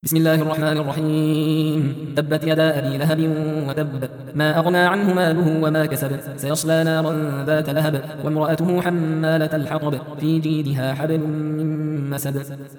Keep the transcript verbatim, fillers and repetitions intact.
بسم الله الرحمن الرحيم. تبت يدا أبي لهب وتب، ما أغنى عنه ماله وما كسب، سيصلى نارا ذات لهب، وامرأته حمالة الحطب، في جيدها حبل من مسد.